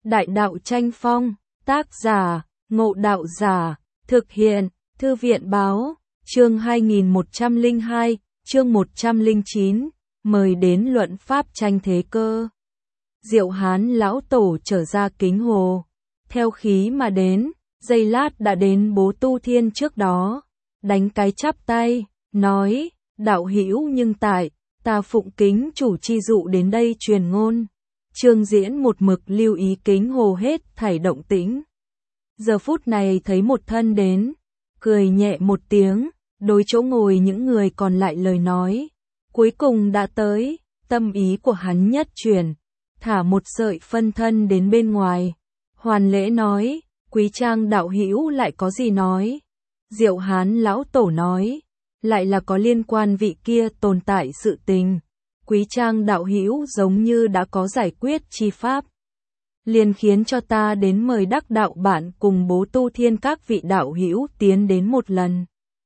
Đại đạo tranh phong, tác giả, Ngộ Đạo Giả, thực hiện, Thư viện báo, chương 2102, chương 109, mời đến luận pháp tranh thế cơ. Diệu Hán lão tổ trở ra Kính Hồ, theo khí mà đến, giây lát đã đến Bố Tu Thiên trước đó, đánh cái chắp tay, nói, đạo hữu nhưng tại, ta phụng kính chủ chi dụ đến đây truyền ngôn. Trương Diễn một mực lưu ý Kính Hồ hết thảy động tĩnh. Giờ phút này thấy một thân đến, cười nhẹ một tiếng, đối chỗ ngồi những người còn lại lời nói. Cuối cùng đã tới, tâm ý của hắn nhất chuyển, thả một sợi phân thân đến bên ngoài. Hoàn lễ nói, Quý Trang đạo hữu lại có gì nói? Diệu Hán lão tổ nói, lại là có liên quan vị kia tồn tại sự tình. Quý Trang đạo hữu giống như đã có giải quyết chi pháp. Liền khiến cho ta đến mời đắc đạo bạn cùng Bố Tu Thiên các vị đạo hữu tiến đến một lần.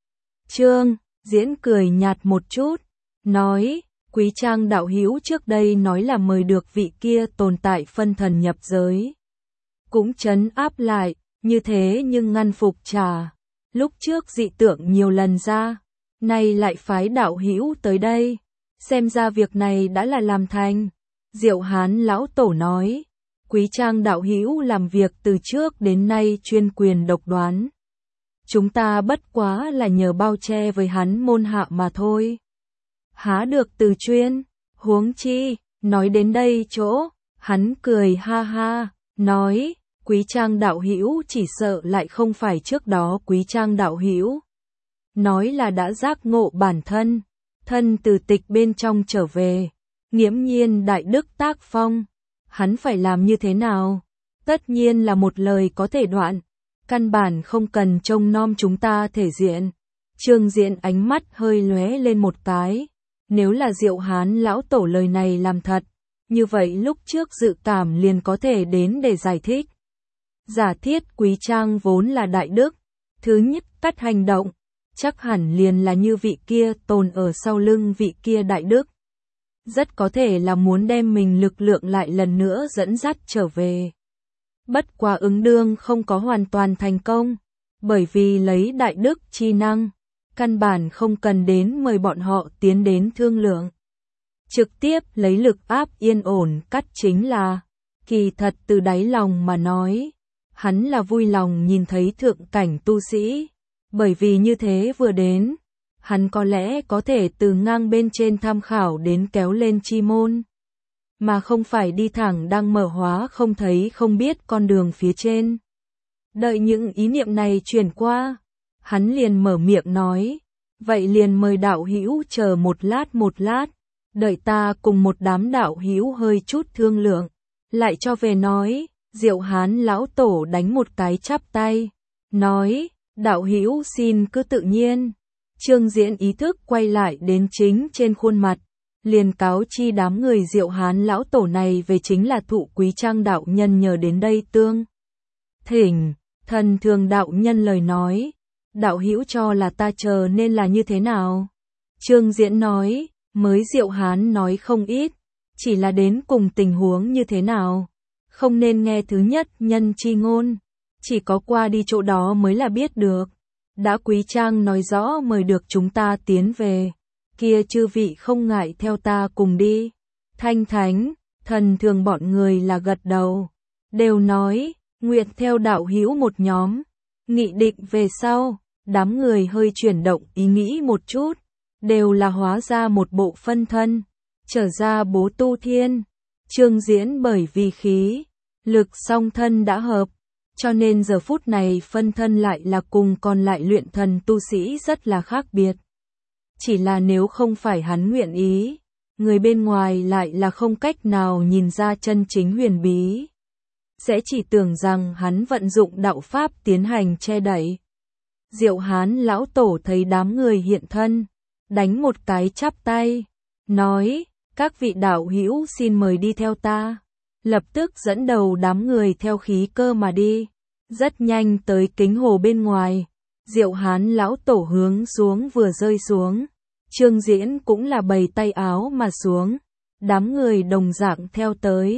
Trương Diễn cười nhạt một chút, nói, Quý Trang đạo hữu trước đây nói là mời được vị kia tồn tại phân thần nhập giới. Cũng trấn áp lại, như thế nhưng ngăn phục trà. Lúc trước dị tượng nhiều lần ra, nay lại phái đạo hữu tới đây. Xem ra việc này đã là làm thành. Diệu Hán lão tổ nói, Quý Trang đạo hữu làm việc từ trước đến nay chuyên quyền độc đoán. Chúng ta bất quá là nhờ bao che với hắn môn hạ mà thôi. Há được từ chuyên, huống chi, nói đến đây chỗ, hắn cười ha ha, nói, Quý Trang đạo hữu chỉ sợ lại không phải trước đó Quý Trang đạo hữu. Nói là đã giác ngộ bản thân, thân từ tịch bên trong trở về, nghiễm nhiên đại đức tác phong. Hắn phải làm như thế nào? Tất nhiên là một lời có thể đoạn, căn bản không cần trông nom chúng ta thể diện. Trương Diễn ánh mắt hơi lóe lên một cái, nếu là Diệu Hán lão tổ lời này làm thật, như vậy lúc trước dự cảm liền có thể đến để giải thích. Giả thiết Quý Trang vốn là đại đức, thứ nhất cách hành động, chắc hẳn liền là như vị kia tồn ở sau lưng vị kia đại đức. Rất có thể là muốn đem mình lực lượng lại lần nữa dẫn dắt trở về. Bất quá ứng đương không có hoàn toàn thành công, bởi vì lấy đại đức chi năng, căn bản không cần đến mời bọn họ tiến đến thương lượng. Trực tiếp lấy lực áp yên ổn cắt chính là, kỳ thật từ đáy lòng mà nói, hắn là vui lòng nhìn thấy thượng cảnh tu sĩ, bởi vì như thế vừa đến, hắn có lẽ có thể từ ngang bên trên tham khảo đến kéo lên chi môn, mà không phải đi thẳng đang mở hóa không thấy không biết con đường phía trên. Đợi những ý niệm này chuyển qua, hắn liền mở miệng nói, vậy liền mời đạo hữu chờ một lát, đợi ta cùng một đám đạo hữu hơi chút thương lượng, lại cho về nói. Diệu Hán lão tổ đánh một cái chắp tay, nói, đạo hữu xin cứ tự nhiên. Trương Diễn ý thức quay lại đến chính trên khuôn mặt, liền cáo chi đám người Diệu Hán lão tổ này về chính là thụ Quý Trang đạo nhân nhờ đến đây tương. Thỉnh, thần thường đạo nhân lời nói, đạo hữu cho là ta chờ nên là như thế nào? Trương Diễn nói, mới Diệu Hán nói không ít, chỉ là đến cùng tình huống như thế nào? Không nên nghe thứ nhất nhân chi ngôn, chỉ có qua đi chỗ đó mới là biết được. Đã Quý Trang nói rõ mời được chúng ta tiến về, kia chư vị không ngại theo ta cùng đi. Thanh Thánh, thần thường bọn người là gật đầu, đều nói, nguyện theo đạo hữu một nhóm. Nghị định về sau, đám người hơi chuyển động ý nghĩ một chút, đều là hóa ra một bộ phân thân, trở ra Bố Tu Thiên. Trương Diễn bởi vì khí, lực song thân đã hợp, cho nên giờ phút này phân thân lại là cùng còn lại luyện thần tu sĩ rất là khác biệt. Chỉ là nếu không phải hắn nguyện ý, người bên ngoài lại là không cách nào nhìn ra chân chính huyền bí. Sẽ chỉ tưởng rằng hắn vận dụng đạo pháp tiến hành che đậy. Diệu Hán lão tổ thấy đám người hiện thân, đánh một cái chắp tay, nói, các vị đạo hữu xin mời đi theo ta. Lập tức dẫn đầu đám người theo khí cơ mà đi, rất nhanh tới Kính Hồ bên ngoài. Diệu Hán lão tổ hướng xuống vừa rơi xuống, Trương Diễn cũng là bày tay áo mà xuống, đám người đồng dạng theo tới.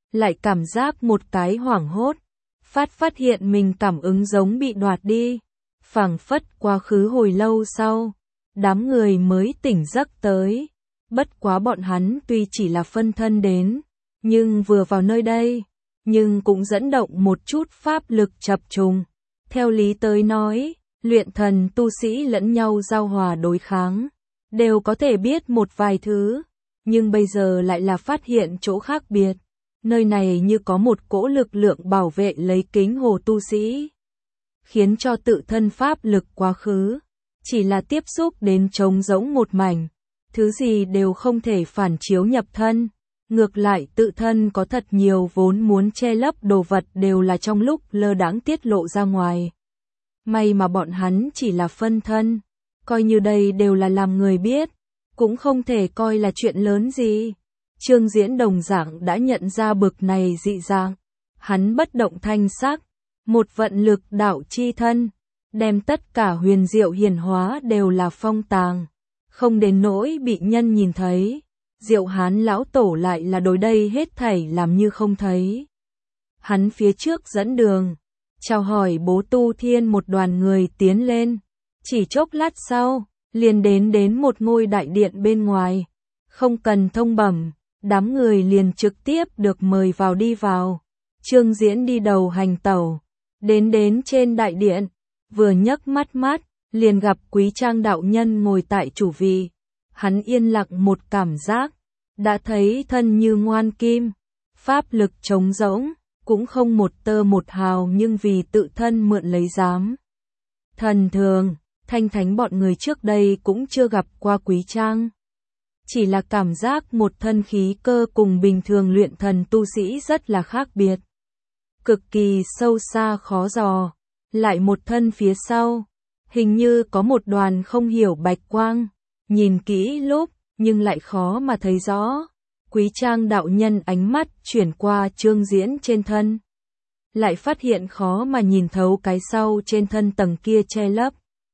lại cảm giác một cái hoảng hốt, phát hiện mình cảm ứng giống bị đoạt đi, phảng phất quá khứ hồi lâu sau, đám người mới tỉnh giấc tới. Bất quá bọn hắn tuy chỉ là phân thân đến, nhưng vừa vào nơi đây, nhưng cũng dẫn động một chút pháp lực chập trùng. Theo lý tới nói, luyện thần tu sĩ lẫn nhau giao hòa đối kháng, đều có thể biết một vài thứ, nhưng bây giờ lại là phát hiện chỗ khác biệt. Nơi này như có một cỗ lực lượng bảo vệ lấy kính hồ tu sĩ, khiến cho tự thân pháp lực quá khứ, chỉ là tiếp xúc đến trống rỗng một mảnh, thứ gì đều không thể phản chiếu nhập thân. Ngược lại tự thân có thật nhiều vốn muốn che lấp đồ vật đều là trong lúc lơ đãng tiết lộ ra ngoài. May mà bọn hắn chỉ là phân thân, coi như đây đều là làm người biết, cũng không thể coi là chuyện lớn gì. Trương Diễn đồng dạng đã nhận ra bực này dị dạng, hắn bất động thanh sắc, một vận lực đạo chi thân, đem tất cả huyền diệu hiển hóa đều là phong tàng, không đến nỗi bị nhân nhìn thấy. Diệu Hán lão tổ lại là đối đây hết thảy làm như không thấy. Hắn phía trước dẫn đường, chào hỏi Bố Tu Thiên, một đoàn người tiến lên, chỉ chốc lát sau, liền đến một ngôi đại điện bên ngoài, không cần thông bẩm, đám người liền trực tiếp được mời vào đi vào. Trương Diễn đi đầu hành tẩu, đến trên đại điện, vừa nhấc mắt, liền gặp Quý Trang đạo nhân ngồi tại chủ vị. Hắn yên lặng một cảm giác, đã thấy thân như ngoan kim, pháp lực trống rỗng, cũng không một tơ một hào, nhưng vì tự thân mượn lấy dám. Thần thường, Thanh Thánh bọn người trước đây cũng chưa gặp qua Quý Trang. Chỉ là cảm giác một thân khí cơ cùng bình thường luyện thần tu sĩ rất là khác biệt. Cực kỳ sâu xa khó dò, lại một thân phía sau, hình như có một đoàn không hiểu bạch quang, nhìn kỹ lúc, nhưng lại khó mà thấy rõ. Quý Trang đạo nhân ánh mắt chuyển qua Trương Diễn trên thân, lại phát hiện khó mà nhìn thấu cái sau trên thân tầng kia che lấp.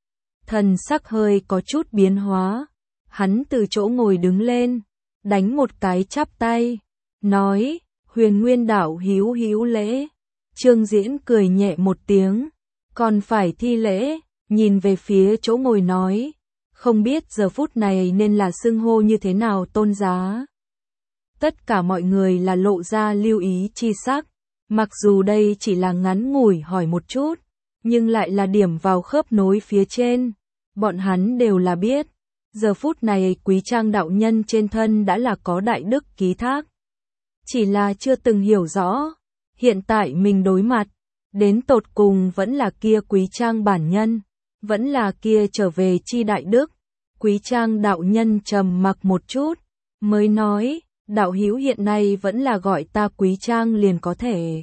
Thần sắc hơi có chút biến hóa, hắn từ chỗ ngồi đứng lên, đánh một cái chắp tay, nói, Huyền Nguyên đạo hữu lễ. Trương Diễn cười nhẹ một tiếng, còn phải thi lễ, nhìn về phía chỗ ngồi nói, không biết giờ phút này nên là xưng hô như thế nào tôn giá. Tất cả mọi người là lộ ra lưu ý chi sắc, mặc dù đây chỉ là ngắn ngủi hỏi một chút, nhưng lại là điểm vào khớp nối phía trên. Bọn hắn đều là biết, giờ phút này Quý Trang đạo nhân trên thân đã là có đại đức ký thác. Chỉ là chưa từng hiểu rõ, hiện tại mình đối mặt, đến tột cùng vẫn là kia Quý Trang bản nhân, vẫn là kia trở về chi đại đức. Quý Trang đạo nhân trầm mặc một chút, mới nói, đạo hữu hiện nay vẫn là gọi ta Quý Trang liền có thể.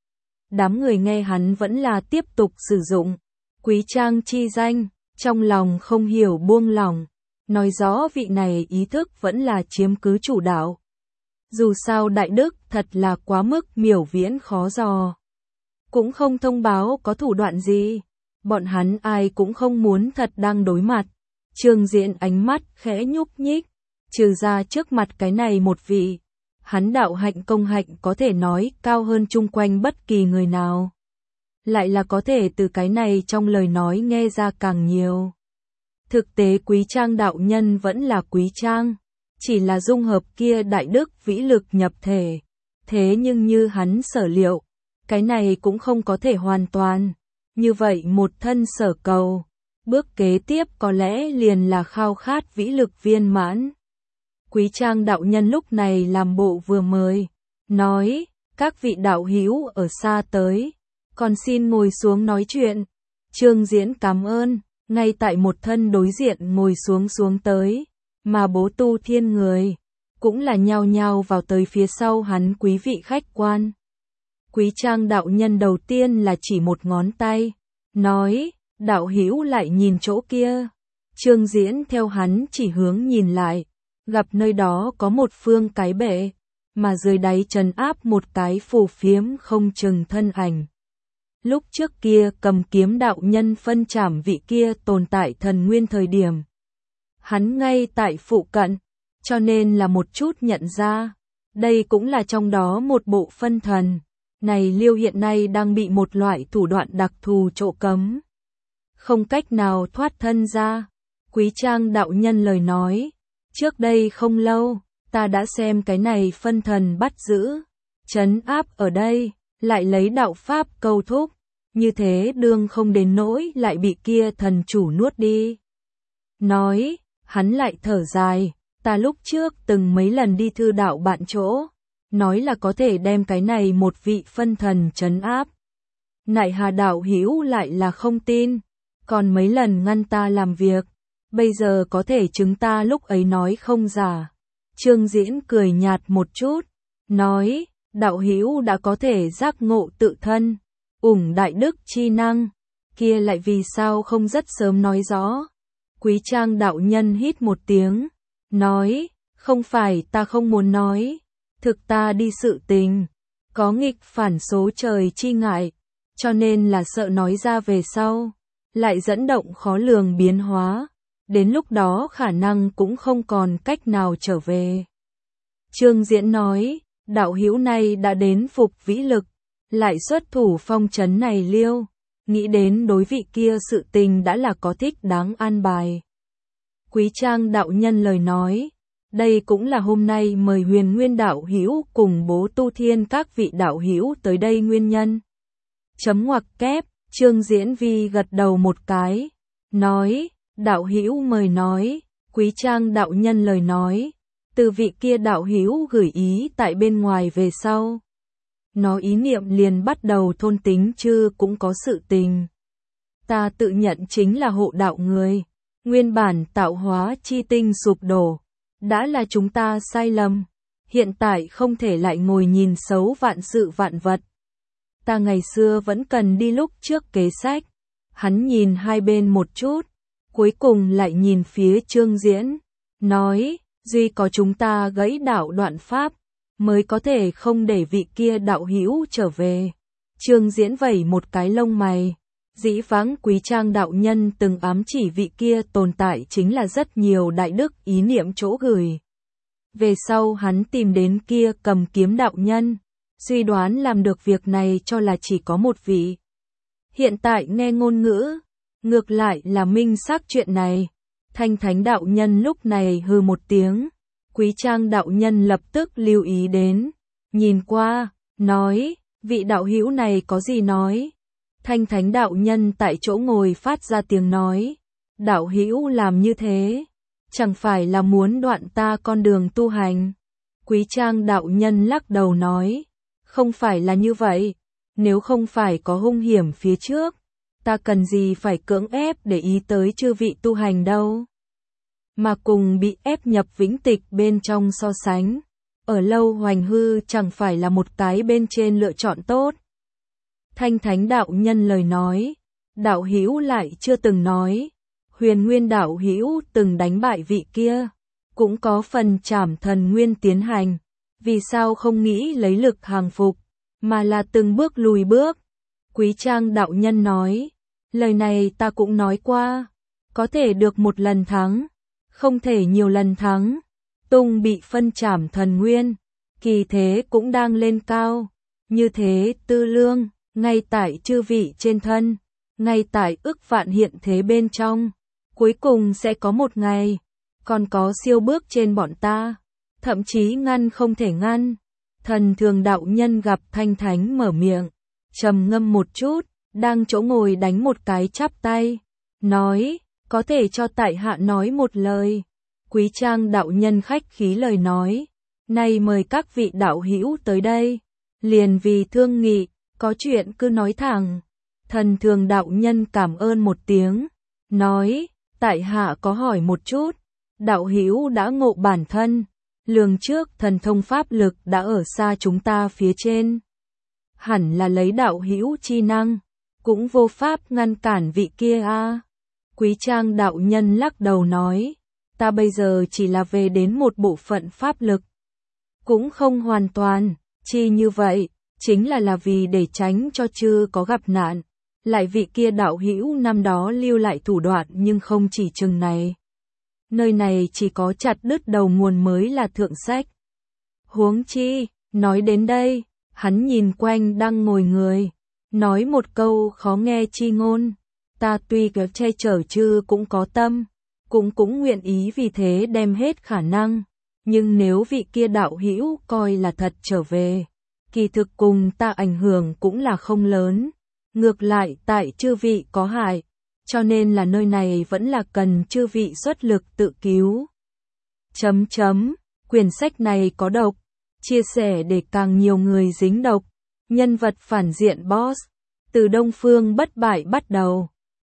Đám người nghe hắn vẫn là tiếp tục sử dụng Quý Trang chi danh, trong lòng không hiểu buông lỏng, nói rõ vị này ý thức vẫn là chiếm cứ chủ đạo. Dù sao đại đức thật là quá mức miểu viễn khó dò, cũng không thông báo có thủ đoạn gì, bọn hắn ai cũng không muốn thật đang đối mặt. Trương Diễn ánh mắt khẽ nhúc nhích, trừ ra trước mặt cái này một vị, hắn đạo hạnh công hạnh có thể nói cao hơn chung quanh bất kỳ người nào. Lại là có thể từ cái này trong lời nói nghe ra càng nhiều. Thực tế Quý Trang đạo nhân vẫn là Quý Trang, chỉ là dung hợp kia đại đức vĩ lực nhập thể. Thế nhưng như hắn sở liệu, cái này cũng không có thể hoàn toàn. Như vậy một thân sở cầu, bước kế tiếp có lẽ liền là khao khát vĩ lực viên mãn. Quý Trang đạo nhân lúc này làm bộ vừa mời, nói, các vị đạo hữu ở xa tới, còn xin ngồi xuống nói chuyện. Trương Diễn cảm ơn, ngay tại một thân đối diện ngồi xuống tới, mà Bố Tu Thiên người, cũng là nhao nhao vào tới phía sau hắn quý vị khách quan. Quý Trang đạo nhân đầu tiên là chỉ một ngón tay, nói, đạo hữu lại nhìn chỗ kia. Trương Diễn theo hắn chỉ hướng nhìn lại, gặp nơi đó có một phương cái bệ, mà dưới đáy trấn áp một cái phù phiếm không chừng thân ảnh. Lúc trước kia cầm kiếm đạo nhân phân trảm vị kia tồn tại thần nguyên thời điểm. Hắn ngay tại phụ cận, cho nên là một chút nhận ra. Đây cũng là trong đó một bộ phân thần. Này Liêu hiện nay đang bị một loại thủ đoạn đặc thù trộ cấm. Không cách nào thoát thân ra. Quý Trang đạo nhân lời nói. Trước đây không lâu, ta đã xem cái này phân thần bắt giữ, trấn áp ở đây, lại lấy đạo pháp câu thúc. Như thế đương không đến nỗi lại bị kia thần chủ nuốt đi. Nói, hắn lại thở dài, ta lúc trước từng mấy lần đi thư đạo bạn chỗ, nói là có thể đem cái này một vị phân thần trấn áp. Nại Hà đạo hữu lại là không tin, còn mấy lần ngăn ta làm việc, bây giờ có thể chứng ta lúc ấy nói không giả. Trương Diễn cười nhạt một chút, nói, đạo hữu đã có thể giác ngộ tự thân, ủng đại đức chi năng, kia lại vì sao không rất sớm nói rõ. Quý Trang đạo nhân hít một tiếng, nói, không phải ta không muốn nói, thực ta đi sự tình, có nghịch phản số trời chi ngại, cho nên là sợ nói ra về sau, lại dẫn động khó lường biến hóa, đến lúc đó khả năng cũng không còn cách nào trở về. Trương Diễn nói, đạo hữu này đã đến phục vĩ lực, lại xuất thủ phong trấn này Liêu, nghĩ đến đối vị kia sự tình đã là có thích đáng an bài. Quý Trang đạo nhân lời nói, đây cũng là hôm nay mời Huyền Nguyên đạo hữu cùng Bố Tu Thiên các vị đạo hữu tới đây nguyên nhân. Chấm ngoặc kép, Trương Diễn Vi gật đầu một cái, nói, đạo hữu mời nói. Quý Trang đạo nhân lời nói, từ vị kia đạo hữu gửi ý tại bên ngoài về sau, nó ý niệm liền bắt đầu thôn tính chứ cũng có sự tình. Ta tự nhận chính là hộ đạo người, nguyên bản tạo hóa chi tinh sụp đổ, đã là chúng ta sai lầm, hiện tại không thể lại ngồi nhìn xấu vạn sự vạn vật. Ta ngày xưa vẫn cần đi lúc trước kế sách. Hắn nhìn hai bên một chút, cuối cùng lại nhìn phía Trương Diễn, nói, duy có chúng ta gãy đạo đoạn pháp, mới có thể không để vị kia đạo hữu trở về. Trương Diễn vẩy một cái lông mày, dĩ vãng Quý Trang đạo nhân từng ám chỉ vị kia tồn tại chính là rất nhiều đại đức ý niệm chỗ gửi. Về sau hắn tìm đến kia cầm kiếm đạo nhân, suy đoán làm được việc này cho là chỉ có một vị. Hiện tại nghe ngôn ngữ, ngược lại là minh xác chuyện này. Thanh Thánh đạo nhân lúc này hừ một tiếng, Quý Trang đạo nhân lập tức lưu ý đến, nhìn qua, nói, vị đạo hữu này có gì nói. Thanh Thánh đạo nhân tại chỗ ngồi phát ra tiếng nói, đạo hữu làm như thế, chẳng phải là muốn đoạn ta con đường tu hành. Quý Trang đạo nhân lắc đầu nói, không phải là như vậy, nếu không phải có hung hiểm phía trước, ta cần gì phải cưỡng ép để ý tới chư vị tu hành đâu. Mà cùng bị ép nhập vĩnh tịch bên trong so sánh, ở lâu hoành hư chẳng phải là một cái bên trên lựa chọn tốt. Thanh Thánh đạo nhân lời nói, đạo hữu lại chưa từng nói, Huyền Nguyên đạo hữu từng đánh bại vị kia, cũng có phần trảm thần nguyên tiến hành, vì sao không nghĩ lấy lực hàng phục, mà là từng bước lùi bước. Quý Trang đạo nhân nói, lời này ta cũng nói qua, có thể được một lần thắng, không thể nhiều lần thắng. Tung bị phân trảm thần nguyên, kỳ thế cũng đang lên cao, như thế tư lương, ngay tại chư vị trên thân, ngay tại ức vạn hiện thế bên trong, cuối cùng sẽ có một ngày, còn có siêu bước trên bọn ta, thậm chí ngăn không thể ngăn. Thần Thường đạo nhân gặp Thanh Thánh mở miệng, trầm ngâm một chút, đang chỗ ngồi đánh một cái chắp tay, nói, có thể cho tại hạ nói một lời. Quý Trang đạo nhân khách khí lời nói, nay mời các vị đạo hữu tới đây, liền vì thương nghị, có chuyện cứ nói thẳng. Thần Thường đạo nhân cảm ơn một tiếng, nói, tại hạ có hỏi một chút, đạo hữu đã ngộ bản thân, lường trước thần thông pháp lực đã ở xa chúng ta phía trên, hẳn là lấy đạo hữu chi năng, cũng vô pháp ngăn cản vị kia a. Quý Trang đạo nhân lắc đầu nói, ta bây giờ chỉ là về đến một bộ phận pháp lực, cũng không hoàn toàn, chi như vậy, chính là vì để tránh cho chưa có gặp nạn, lại vị kia đạo hữu năm đó lưu lại thủ đoạn nhưng không chỉ chừng này. Nơi này chỉ có chặt đứt đầu nguồn mới là thượng sách. Huống chi, nói đến đây, hắn nhìn quanh đang ngồi người, nói một câu khó nghe chi ngôn, ta tuy có che chở chứ cũng có tâm, cũng nguyện ý vì thế đem hết khả năng, nhưng nếu vị kia đạo hữu coi là thật trở về, kỳ thực cùng ta ảnh hưởng cũng là không lớn, ngược lại tại chư vị có hại, cho nên là nơi này vẫn là cần chư vị xuất lực tự cứu. Quyển sách này có độc, chia sẻ để càng nhiều người dính độc, nhân vật phản diện boss, từ Đông Phương bất bại bắt đầu.